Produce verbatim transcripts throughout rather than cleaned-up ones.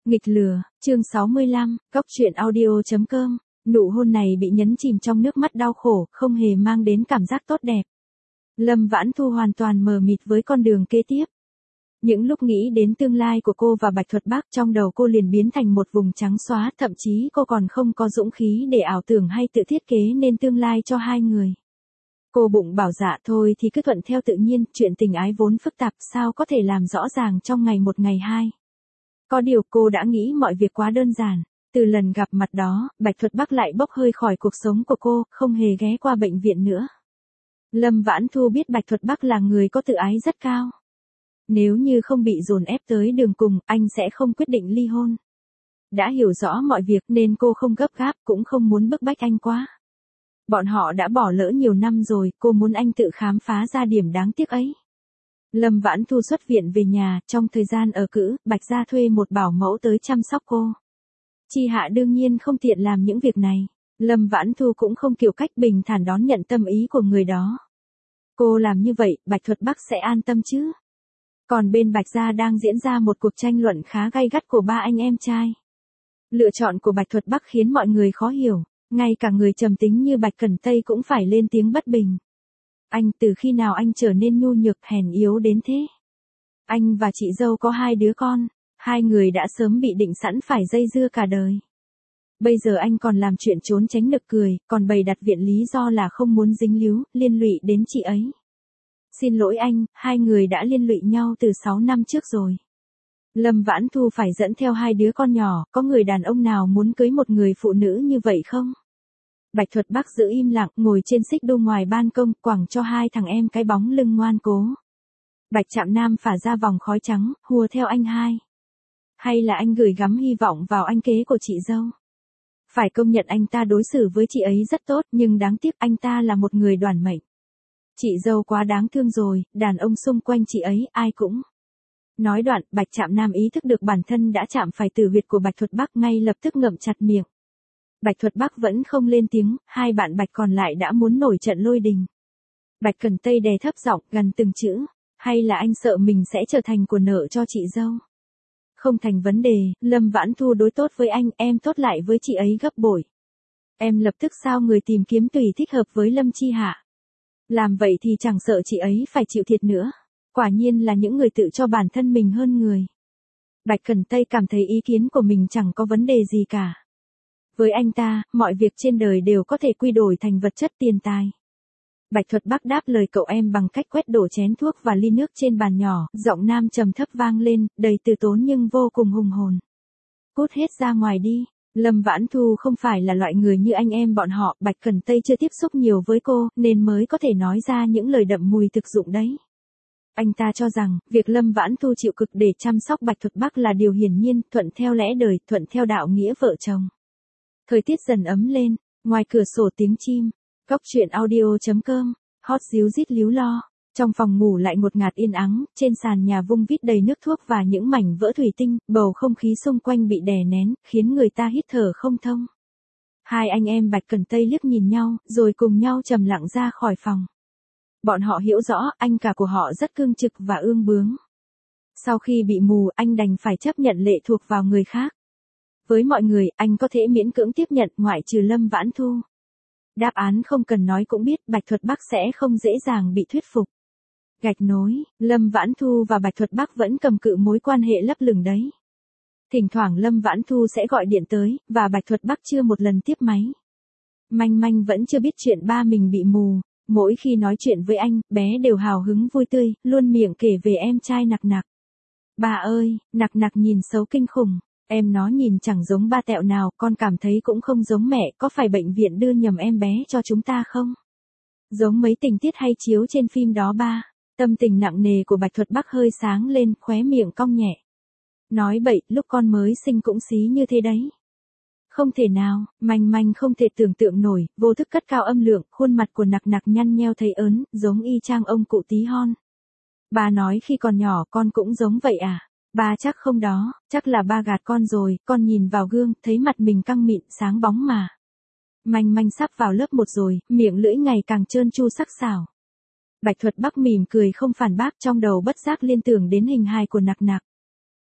Nghịch lừa, chương sáu mươi lăm, góc truyện audio chấm com, nụ hôn này bị nhấn chìm trong nước mắt đau khổ, không hề mang đến cảm giác tốt đẹp. Lâm Vãn Thu hoàn toàn mờ mịt với con đường kế tiếp. Những lúc nghĩ đến tương lai của cô và Bạch Thuật Bắc, trong đầu cô liền biến thành một vùng trắng xóa, thậm chí cô còn không có dũng khí để ảo tưởng hay tự thiết kế nên tương lai cho hai người. Cô bụng bảo dạ thôi thì cứ thuận theo tự nhiên, chuyện tình ái vốn phức tạp sao có thể làm rõ ràng trong ngày một ngày hai. Có điều cô đã nghĩ mọi việc quá đơn giản. Từ lần gặp mặt đó, Bạch Thuật Bắc lại bốc hơi khỏi cuộc sống của cô, không hề ghé qua bệnh viện nữa. Lâm Vãn Thu biết Bạch Thuật Bắc là người có tự ái rất cao. Nếu như không bị dồn ép tới đường cùng, anh sẽ không quyết định ly hôn. Đã hiểu rõ mọi việc nên cô không gấp gáp, cũng không muốn bức bách anh quá. Bọn họ đã bỏ lỡ nhiều năm rồi, cô muốn anh tự khám phá ra điểm đáng tiếc ấy. Lâm Vãn Thu xuất viện về nhà, trong thời gian ở cữ, Bạch gia thuê một bảo mẫu tới chăm sóc cô. Chi Hạ đương nhiên không tiện làm những việc này. Lâm Vãn Thu cũng không kiểu cách bình thản đón nhận tâm ý của người đó. Cô làm như vậy, Bạch Thuật Bắc sẽ an tâm chứ. Còn bên Bạch gia đang diễn ra một cuộc tranh luận khá gay gắt của ba anh em trai. Lựa chọn của Bạch Thuật Bắc khiến mọi người khó hiểu, ngay cả người trầm tính như Bạch Cẩn Tây cũng phải lên tiếng bất bình. Anh, từ khi nào anh trở nên nhu nhược hèn yếu đến thế? Anh và chị dâu có hai đứa con, hai người đã sớm bị định sẵn phải dây dưa cả đời. Bây giờ anh còn làm chuyện trốn tránh nực cười, còn bày đặt viện lý do là không muốn dính líu, liên lụy đến chị ấy. Xin lỗi anh, hai người đã liên lụy nhau từ sáu năm trước rồi. Lâm Vãn Thu phải dẫn theo hai đứa con nhỏ, có người đàn ông nào muốn cưới một người phụ nữ như vậy không? Bạch Thuật Bắc giữ im lặng, ngồi trên xích đu ngoài ban công, quẳng cho hai thằng em cái bóng lưng ngoan cố. Bạch Trạm Nam phả ra vòng khói trắng, hùa theo anh hai. Hay là anh gửi gắm hy vọng vào anh kế của chị dâu? Phải công nhận anh ta đối xử với chị ấy rất tốt, nhưng đáng tiếc anh ta là một người đoản mệnh. Chị dâu quá đáng thương rồi, đàn ông xung quanh chị ấy, ai cũng. Nói đoạn, Bạch Trạm Nam ý thức được bản thân đã chạm phải tử huyệt của Bạch Thuật Bắc, ngay lập tức ngậm chặt miệng. Bạch Thuật Bắc vẫn không lên tiếng, hai bạn Bạch còn lại đã muốn nổi trận lôi đình. Bạch Cẩn Tây đè thấp giọng, gần từng chữ, hay là anh sợ mình sẽ trở thành của nợ cho chị dâu? Không thành vấn đề, Lâm Vãn Thu đối tốt với anh, em tốt lại với chị ấy gấp bội. Em lập tức sao người tìm kiếm tùy thích hợp với Lâm Chi Hạ. Làm vậy thì chẳng sợ chị ấy phải chịu thiệt nữa. Quả nhiên là những người tự cho bản thân mình hơn người. Bạch Cẩn Tây cảm thấy ý kiến của mình chẳng có vấn đề gì cả. Với anh ta, mọi việc trên đời đều có thể quy đổi thành vật chất tiền tài. Bạch Thuật Bắc đáp lời cậu em bằng cách quét đổ chén thuốc và ly nước trên bàn nhỏ, giọng nam trầm thấp vang lên, đầy từ tốn nhưng vô cùng hùng hồn. Cút hết ra ngoài đi. Lâm Vãn Thu không phải là loại người như anh em bọn họ, Bạch Cẩn Tây chưa tiếp xúc nhiều với cô, nên mới có thể nói ra những lời đậm mùi thực dụng đấy. Anh ta cho rằng, việc Lâm Vãn Thu chịu cực để chăm sóc Bạch Thuật Bắc là điều hiển nhiên, thuận theo lẽ đời, thuận theo đạo nghĩa vợ chồng. Thời tiết dần ấm lên, ngoài cửa sổ tiếng chim, góc truyện audio chấm com, hot díu dít líu lo, trong phòng ngủ lại ngột ngạt yên ắng, trên sàn nhà vung vít đầy nước thuốc và những mảnh vỡ thủy tinh, bầu không khí xung quanh bị đè nén, khiến người ta hít thở không thông. Hai anh em Bạch Cẩn Tây liếc nhìn nhau, rồi cùng nhau trầm lặng ra khỏi phòng. Bọn họ hiểu rõ, anh cả của họ rất cương trực và ương bướng. Sau khi bị mù, anh đành phải chấp nhận lệ thuộc vào người khác. Với mọi người, anh có thể miễn cưỡng tiếp nhận, ngoại trừ Lâm Vãn Thu. Đáp án không cần nói cũng biết, Bạch Thuật Bắc sẽ không dễ dàng bị thuyết phục. Gạch nối, Lâm Vãn Thu và Bạch Thuật Bắc vẫn cầm cự mối quan hệ lấp lửng đấy. Thỉnh thoảng Lâm Vãn Thu sẽ gọi điện tới, và Bạch Thuật Bắc chưa một lần tiếp máy. Manh Manh vẫn chưa biết chuyện ba mình bị mù, mỗi khi nói chuyện với anh, bé đều hào hứng vui tươi, luôn miệng kể về em trai Nặc Nặc. Bà ơi, Nặc Nặc nhìn xấu kinh khủng. Em nó nhìn chẳng giống ba tẹo nào, con cảm thấy cũng không giống mẹ, có phải bệnh viện đưa nhầm em bé cho chúng ta không? Giống mấy tình tiết hay chiếu trên phim đó ba. Tâm tình nặng nề của Bạch Thuật Bắc hơi sáng lên, khóe miệng cong nhẹ. Nói bậy, lúc con mới sinh cũng xí như thế đấy. Không thể nào, Manh Manh không thể tưởng tượng nổi, vô thức cất cao âm lượng, khuôn mặt của Nặc Nặc nhăn nheo thấy ớn, giống y chang ông cụ tí hon. Bà nói khi còn nhỏ con cũng giống vậy à? Ba chắc không đó, chắc là ba gạt con rồi, con nhìn vào gương, thấy mặt mình căng mịn, sáng bóng mà. Manh Manh sắp vào lớp một rồi, miệng lưỡi ngày càng trơn tru sắc sảo. Bạch Thuật Bắc mỉm cười không phản bác, trong đầu bất giác liên tưởng đến hình hài của Nặc Nặc.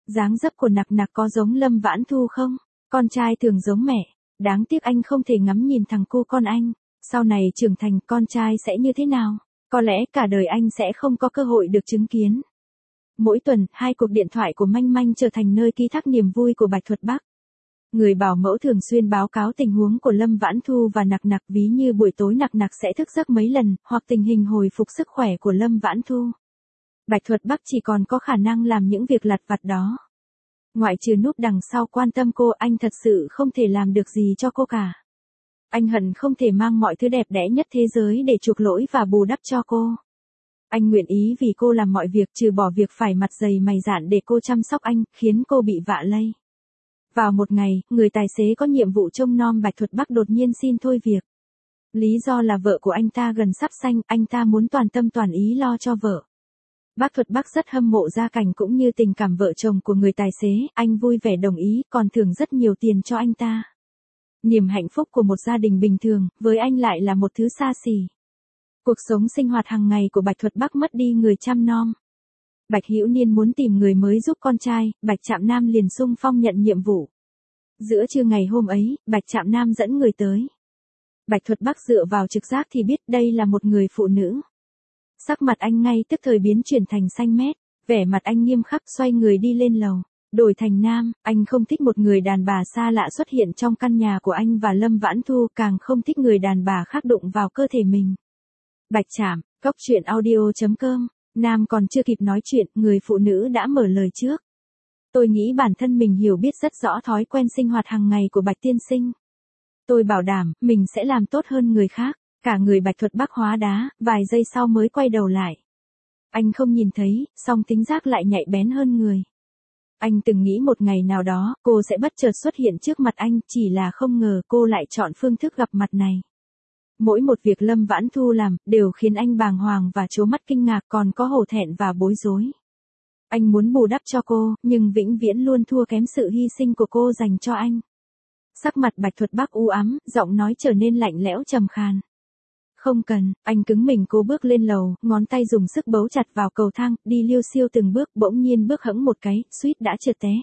Dáng dấp của Nặc Nặc có giống Lâm Vãn Thu không? Con trai thường giống mẹ. Đáng tiếc anh không thể ngắm nhìn thằng cu con anh. Sau này trưởng thành con trai sẽ như thế nào? Có lẽ cả đời anh sẽ không có cơ hội được chứng kiến. Mỗi tuần, hai cuộc điện thoại của Manh Manh trở thành nơi ký thác niềm vui của Bạch Thuật Bắc. Người bảo mẫu thường xuyên báo cáo tình huống của Lâm Vãn Thu và Nặc Nặc, ví như buổi tối Nặc Nặc sẽ thức giấc mấy lần, hoặc tình hình hồi phục sức khỏe của Lâm Vãn Thu. Bạch Thuật Bắc chỉ còn có khả năng làm những việc lặt vặt đó. Ngoại trừ núp đằng sau quan tâm cô, anh thật sự không thể làm được gì cho cô cả. Anh hận không thể mang mọi thứ đẹp đẽ nhất thế giới để chuộc lỗi và bù đắp cho cô. Anh nguyện ý vì cô làm mọi việc trừ bỏ việc phải mặt dày mày dạn để cô chăm sóc anh, khiến cô bị vạ lây. Vào một ngày, người tài xế có nhiệm vụ trông nom Bạch Thuật Bắc đột nhiên xin thôi việc. Lý do là vợ của anh ta gần sắp sanh, anh ta muốn toàn tâm toàn ý lo cho vợ. Bác Thuật Bắc rất hâm mộ gia cảnh cũng như tình cảm vợ chồng của người tài xế, anh vui vẻ đồng ý, còn thưởng rất nhiều tiền cho anh ta. Niềm hạnh phúc của một gia đình bình thường, với anh lại là một thứ xa xỉ. Cuộc sống sinh hoạt hàng ngày của Bạch Thuật Bắc mất đi người chăm nom. Bạch Hữu Niên muốn tìm người mới giúp con trai, Bạch Trạm Nam liền xung phong nhận nhiệm vụ. Giữa trưa ngày hôm ấy, Bạch Trạm Nam dẫn người tới. Bạch Thuật Bắc dựa vào trực giác thì biết đây là một người phụ nữ. Sắc mặt anh ngay tức thời biến chuyển thành xanh mét, vẻ mặt anh nghiêm khắc, xoay người đi lên lầu. Đổi thành nam, anh không thích một người đàn bà xa lạ xuất hiện trong căn nhà của anh và Lâm Vãn Thu, càng không thích người đàn bà khác đụng vào cơ thể mình. Bạch Trạm, cốc truyện audio chấm com. Nam còn chưa kịp nói chuyện, người phụ nữ đã mở lời trước. Tôi nghĩ bản thân mình hiểu biết rất rõ thói quen sinh hoạt hàng ngày của Bạch tiên sinh. Tôi bảo đảm, mình sẽ làm tốt hơn người khác. Cả người Bạch Thuật Bắc hóa đá, vài giây sau mới quay đầu lại. Anh không nhìn thấy, song tính giác lại nhạy bén hơn người. Anh từng nghĩ một ngày nào đó, cô sẽ bất chợt xuất hiện trước mặt anh, chỉ là không ngờ cô lại chọn phương thức gặp mặt này. Mỗi một việc Lâm Vãn Thu làm, đều khiến anh bàng hoàng và trố mắt kinh ngạc, còn có hổ thẹn và bối rối. Anh muốn bù đắp cho cô, nhưng vĩnh viễn luôn thua kém sự hy sinh của cô dành cho anh. Sắc mặt Bạch Thuật Bắc u ám, giọng nói trở nên lạnh lẽo trầm khàn. Không cần, anh cứng mình cố bước lên lầu, ngón tay dùng sức bấu chặt vào cầu thang, đi liêu xiêu từng bước, bỗng nhiên bước hẫng một cái, suýt đã trượt té.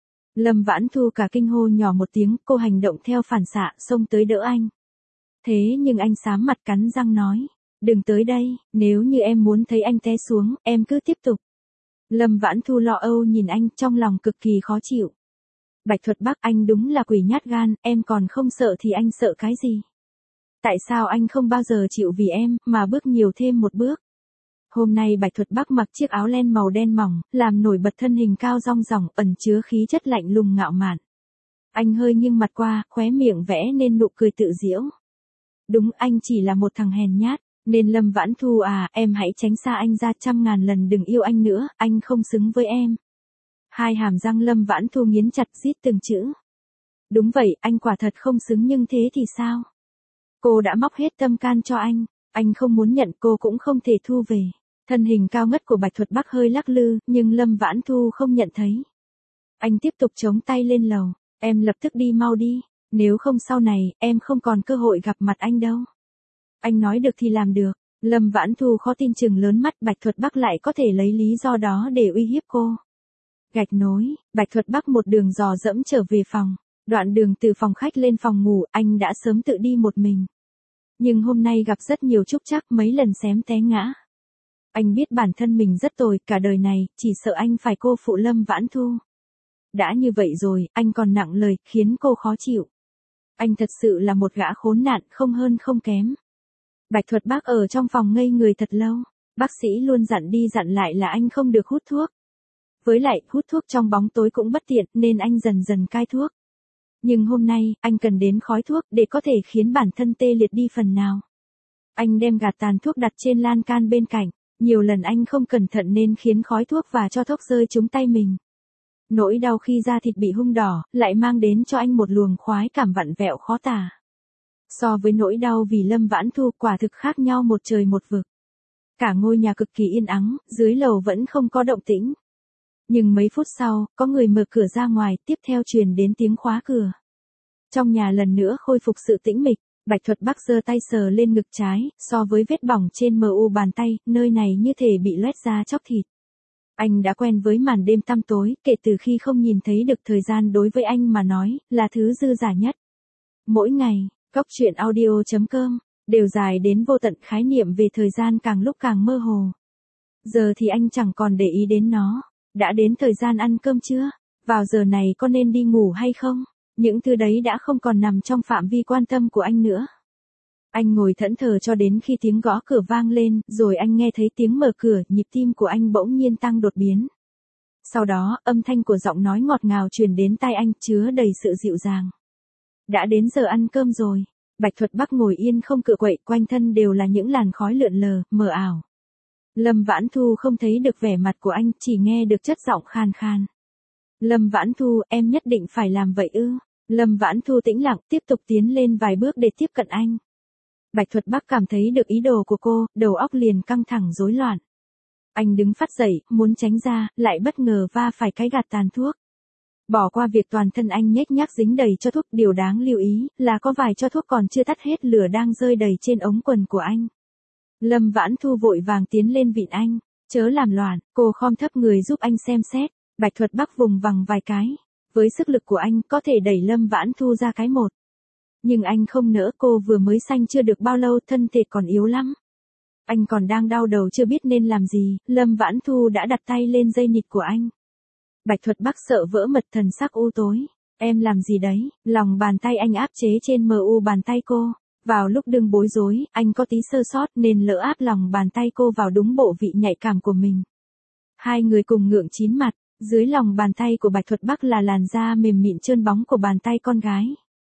Lâm Vãn Thu cả kinh hô nhỏ một tiếng, cô hành động theo phản xạ, xông tới đỡ anh. Thế nhưng anh sám mặt cắn răng nói, đừng tới đây, nếu như em muốn thấy anh té xuống, em cứ tiếp tục. Lâm Vãn Thu lo âu nhìn anh, trong lòng cực kỳ khó chịu. Bạch Thuật Bắc, anh đúng là quỷ nhát gan, em còn không sợ thì anh sợ cái gì? Tại sao anh không bao giờ chịu vì em, mà bước nhiều thêm một bước? Hôm nay Bạch Thuật Bắc mặc chiếc áo len màu đen mỏng, làm nổi bật thân hình cao rong ròng, ẩn chứa khí chất lạnh lùng ngạo mạn. Anh hơi nghiêng mặt qua, khóe miệng vẽ nên nụ cười tự giễu. Đúng, anh chỉ là một thằng hèn nhát, nên Lâm Vãn Thu à, em hãy tránh xa anh ra, trăm ngàn lần đừng yêu anh nữa, anh không xứng với em. Hai hàm răng Lâm Vãn Thu nghiến chặt, rít từng chữ. Đúng vậy, anh quả thật không xứng, nhưng thế thì sao? Cô đã móc hết tâm can cho anh, anh không muốn nhận, cô cũng không thể thu về. Thân hình cao ngất của Bạch Thuật Bắc hơi lắc lư, nhưng Lâm Vãn Thu không nhận thấy. Anh tiếp tục chống tay lên lầu, em lập tức đi mau đi, nếu không sau này, em không còn cơ hội gặp mặt anh đâu. Anh nói được thì làm được, Lâm Vãn Thu khó tin chừng lớn mắt, Bạch Thuật Bắc lại có thể lấy lý do đó để uy hiếp cô. Gạch nối, Bạch Thuật Bắc một đường dò dẫm trở về phòng. Đoạn đường từ phòng khách lên phòng ngủ, anh đã sớm tự đi một mình. Nhưng hôm nay gặp rất nhiều trúc trắc, mấy lần xém té ngã. Anh biết bản thân mình rất tồi, cả đời này, chỉ sợ anh phải cô phụ Lâm Vãn Thu. Đã như vậy rồi, anh còn nặng lời, khiến cô khó chịu. Anh thật sự là một gã khốn nạn, không hơn không kém. Bạch Thuật Bắc ở trong phòng ngây người thật lâu. Bác sĩ luôn dặn đi dặn lại là anh không được hút thuốc. Với lại, hút thuốc trong bóng tối cũng bất tiện, nên anh dần dần cai thuốc. Nhưng hôm nay, anh cần đến khói thuốc để có thể khiến bản thân tê liệt đi phần nào. Anh đem gạt tàn thuốc đặt trên lan can bên cạnh. Nhiều lần anh không cẩn thận nên khiến khói thuốc và cho thuốc rơi trúng tay mình. Nỗi đau khi da thịt bị hung đỏ, lại mang đến cho anh một luồng khoái cảm vặn vẹo khó tả. So với nỗi đau vì Lâm Vãn Thu, quả thực khác nhau một trời một vực. Cả ngôi nhà cực kỳ yên ắng, dưới lầu vẫn không có động tĩnh. Nhưng mấy phút sau, có người mở cửa ra ngoài, tiếp theo truyền đến tiếng khóa cửa. Trong nhà lần nữa khôi phục sự tĩnh mịch, Bạch Thuật Bắc giơ tay sờ lên ngực trái, so với vết bỏng trên mu bàn tay, nơi này như thể bị loét ra chóc thịt. Anh đã quen với màn đêm tăm tối, kể từ khi không nhìn thấy được thời gian đối với anh mà nói, là thứ dư dả nhất. Mỗi ngày, Cóc truyện audio chấm com, đều dài đến vô tận, khái niệm về thời gian càng lúc càng mơ hồ. Giờ thì anh chẳng còn để ý đến nó. Đã đến thời gian ăn cơm chưa? Vào giờ này có nên đi ngủ hay không? Những thứ đấy đã không còn nằm trong phạm vi quan tâm của anh nữa. Anh ngồi thẫn thờ cho đến khi tiếng gõ cửa vang lên, rồi anh nghe thấy tiếng mở cửa, nhịp tim của anh bỗng nhiên tăng đột biến. Sau đó, âm thanh của giọng nói ngọt ngào truyền đến tai anh, chứa đầy sự dịu dàng. Đã đến giờ ăn cơm rồi. Bạch Thuật Bắc ngồi yên không cựa quậy, quanh thân đều là những làn khói lượn lờ, mờ ảo. Lâm Vãn Thu không thấy được vẻ mặt của anh, chỉ nghe được chất giọng khàn khàn. Lâm Vãn Thu, em nhất định phải làm vậy ư? Lâm Vãn Thu tĩnh lặng, tiếp tục tiến lên vài bước để tiếp cận anh. Bạch Thuật Bắc cảm thấy được ý đồ của cô, đầu óc liền căng thẳng rối loạn. Anh đứng phát dậy, muốn tránh ra, lại bất ngờ va phải cái gạt tàn thuốc. Bỏ qua việc toàn thân anh nhếch nhác dính đầy cho thuốc, điều đáng lưu ý là có vài cho thuốc còn chưa tắt hết lửa đang rơi đầy trên ống quần của anh. Lâm Vãn Thu vội vàng tiến lên vịn anh, chớ làm loạn, cô khom thấp người giúp anh xem xét. Bạch Thuật Bắc vùng vằng vài cái, với sức lực của anh có thể đẩy Lâm Vãn Thu ra cái một. Nhưng anh không nỡ, cô vừa mới sanh chưa được bao lâu, thân thể còn yếu lắm. Anh còn đang đau đầu chưa biết nên làm gì, Lâm Vãn Thu đã đặt tay lên dây nịt của anh. Bạch Thuật Bắc sợ vỡ mật, thần sắc u tối. Em làm gì đấy? Lòng bàn tay anh áp chế trên mờ u bàn tay cô. Vào lúc đương bối rối, anh có tí sơ sót nên lỡ áp lòng bàn tay cô vào đúng bộ vị nhạy cảm của mình. Hai người cùng ngượng chín mặt, dưới lòng bàn tay của Bạch Thuật Bắc là làn da mềm mịn trơn bóng của bàn tay con gái.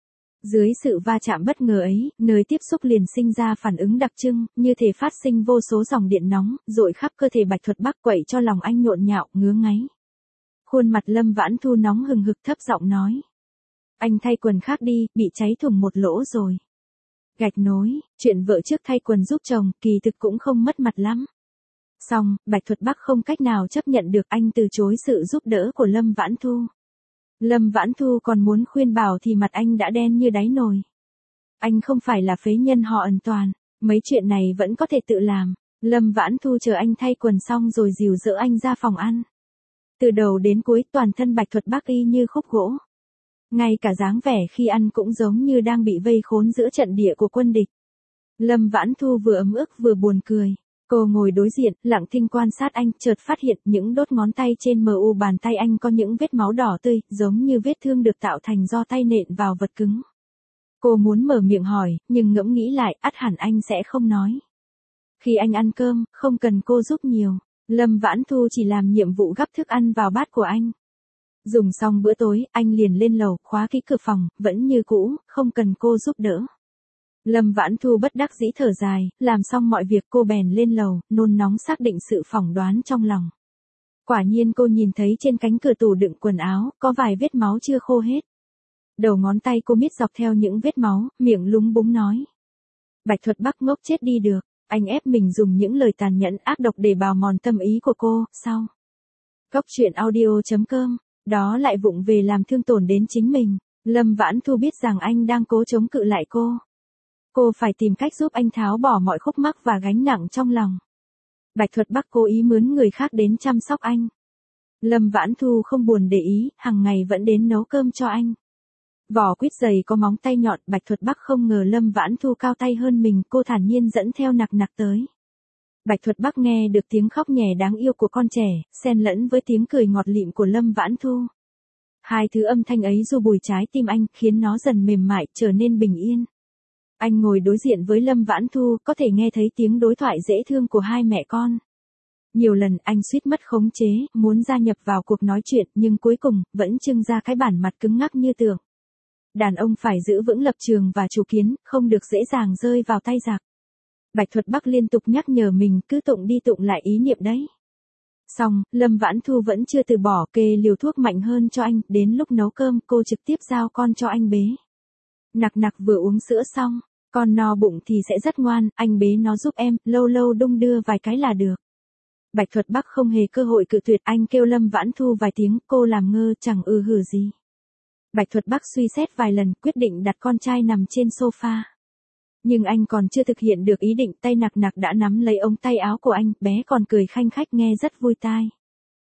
Dưới sự va chạm bất ngờ ấy, nơi tiếp xúc liền sinh ra phản ứng đặc trưng, như thể phát sinh vô số dòng điện nóng, dội khắp cơ thể Bạch Thuật Bắc, quậy cho lòng anh nhộn nhạo, ngứa ngáy. Khuôn mặt Lâm Vãn Thu nóng hừng hực, thấp giọng nói. Anh thay quần khác đi, bị cháy thủng một lỗ rồi. Gạch nối, chuyện vợ trước thay quần giúp chồng, kỳ thực cũng không mất mặt lắm. Xong, Bạch Thuật Bắc không cách nào chấp nhận được, anh từ chối sự giúp đỡ của Lâm Vãn Thu. Lâm Vãn Thu còn muốn khuyên bảo thì mặt anh đã đen như đáy nồi. Anh không phải là phế nhân họ Ẩn Toàn, mấy chuyện này vẫn có thể tự làm. Lâm Vãn Thu chờ anh thay quần xong rồi dìu dỡ anh ra phòng ăn. Từ đầu đến cuối toàn thân Bạch Thuật Bắc y như khúc gỗ. Ngay cả dáng vẻ khi ăn cũng giống như đang bị vây khốn giữa trận địa của quân địch. Lâm Vãn Thu vừa ấm ức vừa buồn cười. Cô ngồi đối diện, lặng thinh quan sát anh, chợt phát hiện những đốt ngón tay trên mờ u bàn tay anh có những vết máu đỏ tươi, giống như vết thương được tạo thành do tay nện vào vật cứng. Cô muốn mở miệng hỏi, nhưng ngẫm nghĩ lại, ắt hẳn anh sẽ không nói. Khi anh ăn cơm, không cần cô giúp nhiều. Lâm Vãn Thu chỉ làm nhiệm vụ gắp thức ăn vào bát của anh. Dùng xong bữa tối, anh liền lên lầu, khóa kỹ cửa phòng, vẫn như cũ, không cần cô giúp đỡ. Lâm Vãn Thu bất đắc dĩ thở dài, làm xong mọi việc cô bèn lên lầu, nôn nóng xác định sự phỏng đoán trong lòng. Quả nhiên cô nhìn thấy trên cánh cửa tủ đựng quần áo, có vài vết máu chưa khô hết. Đầu ngón tay cô miết dọc theo những vết máu, miệng lúng búng nói. Bạch Thuật Bắc ngốc chết đi được, anh ép mình dùng những lời tàn nhẫn ác độc để bào mòn tâm ý của cô, sao? Cóc truyện audio chấm com, đó lại vụng về làm thương tổn đến chính mình. Lâm Vãn Thu biết rằng anh đang cố chống cự lại cô. Cô phải tìm cách giúp anh tháo bỏ mọi khúc mắc và gánh nặng trong lòng. Bạch Thuật Bắc cố ý mướn người khác đến chăm sóc anh. Lâm Vãn Thu không buồn để ý, hàng ngày vẫn đến nấu cơm cho anh. Vỏ quýt dày có móng tay nhọn, Bạch Thuật Bắc không ngờ Lâm Vãn Thu cao tay hơn mình, cô thản nhiên dẫn theo nặc nặc tới. Bạch Thuật Bắc nghe được tiếng khóc nhè đáng yêu của con trẻ, xen lẫn với tiếng cười ngọt lịm của Lâm Vãn Thu. Hai thứ âm thanh ấy du bùi trái tim anh, khiến nó dần mềm mại, trở nên bình yên. Anh ngồi đối diện với Lâm Vãn Thu, có thể nghe thấy tiếng đối thoại dễ thương của hai mẹ con. Nhiều lần anh suýt mất khống chế, muốn gia nhập vào cuộc nói chuyện, nhưng cuối cùng, vẫn trưng ra cái bản mặt cứng ngắc như tượng. Đàn ông phải giữ vững lập trường và chủ kiến, không được dễ dàng rơi vào tay giặc. Bạch Thuật Bắc liên tục nhắc nhở mình, cứ tụng đi tụng lại ý niệm đấy. Xong, Lâm Vãn Thu vẫn chưa từ bỏ, kê liều thuốc mạnh hơn cho anh, đến lúc nấu cơm, cô trực tiếp giao con cho anh bế. Nặc nặc vừa uống sữa xong, con no bụng thì sẽ rất ngoan, anh bế nó giúp em, lâu lâu đung đưa vài cái là được. Bạch Thuật Bắc không hề cơ hội cự tuyệt, anh kêu Lâm Vãn Thu vài tiếng, cô làm ngơ, chẳng ừ hử gì. Bạch Thuật Bắc suy xét vài lần, quyết định đặt con trai nằm trên sofa. Nhưng anh còn chưa thực hiện được ý định, tay nặc nặc đã nắm lấy ống tay áo của anh, bé còn cười khanh khách nghe rất vui tai.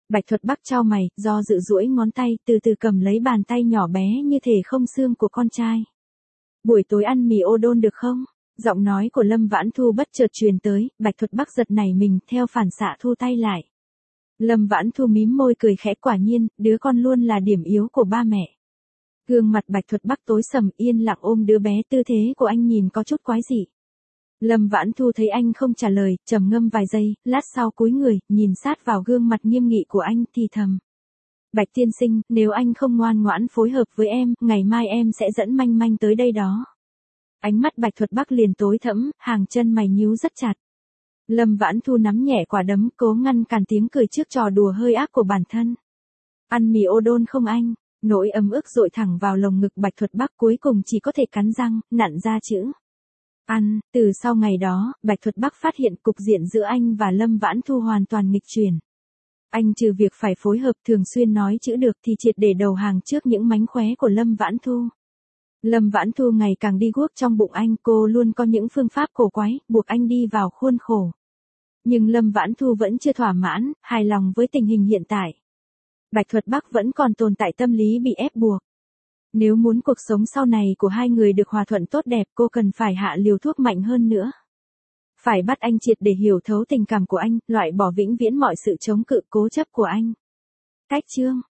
Bạch Thuật Bắc chau mày, do dự duỗi ngón tay, từ từ cầm lấy bàn tay nhỏ bé như thể không xương của con trai. Buổi tối ăn mì ô đôn được không? Giọng nói của Lâm Vãn Thu bất chợt truyền tới, Bạch Thuật Bắc giật nảy mình, theo phản xạ thu tay lại. Lâm Vãn Thu mím môi cười khẽ, quả nhiên, đứa con luôn là điểm yếu của ba mẹ. Gương mặt Bạch Thuật Bắc tối sầm, yên lặng ôm đứa bé, tư thế của anh nhìn có chút quái dị. Lâm Vãn Thu thấy anh không trả lời, trầm ngâm vài giây, lát sau cúi người, nhìn sát vào gương mặt nghiêm nghị của anh, thì thầm. Bạch tiên sinh, nếu anh không ngoan ngoãn phối hợp với em, ngày mai em sẽ dẫn manh manh tới đây đó. Ánh mắt Bạch Thuật Bắc liền tối thẫm, hàng chân mày nhíu rất chặt. Lâm Vãn Thu nắm nhẹ quả đấm, cố ngăn cản tiếng cười trước trò đùa hơi ác của bản thân. Ăn mì ô đôn không anh? Nỗi ấm ức dội thẳng vào lồng ngực Bạch Thuật Bắc, cuối cùng chỉ có thể cắn răng, nặn ra chữ. Ăn. Từ sau ngày đó, Bạch Thuật Bắc phát hiện cục diện giữa anh và Lâm Vãn Thu hoàn toàn nghịch chuyển. Anh trừ việc phải phối hợp thường xuyên nói chữ được thì triệt để đầu hàng trước những mánh khóe của Lâm Vãn Thu. Lâm Vãn Thu ngày càng đi guốc trong bụng anh, cô luôn có những phương pháp cổ quái, buộc anh đi vào khuôn khổ. Nhưng Lâm Vãn Thu vẫn chưa thỏa mãn, hài lòng với tình hình hiện tại. Bạch Thuật Bắc vẫn còn tồn tại tâm lý bị ép buộc. Nếu muốn cuộc sống sau này của hai người được hòa thuận tốt đẹp, cô cần phải hạ liều thuốc mạnh hơn nữa. Phải bắt anh triệt để hiểu thấu tình cảm của anh, loại bỏ vĩnh viễn mọi sự chống cự cố chấp của anh. Cách chương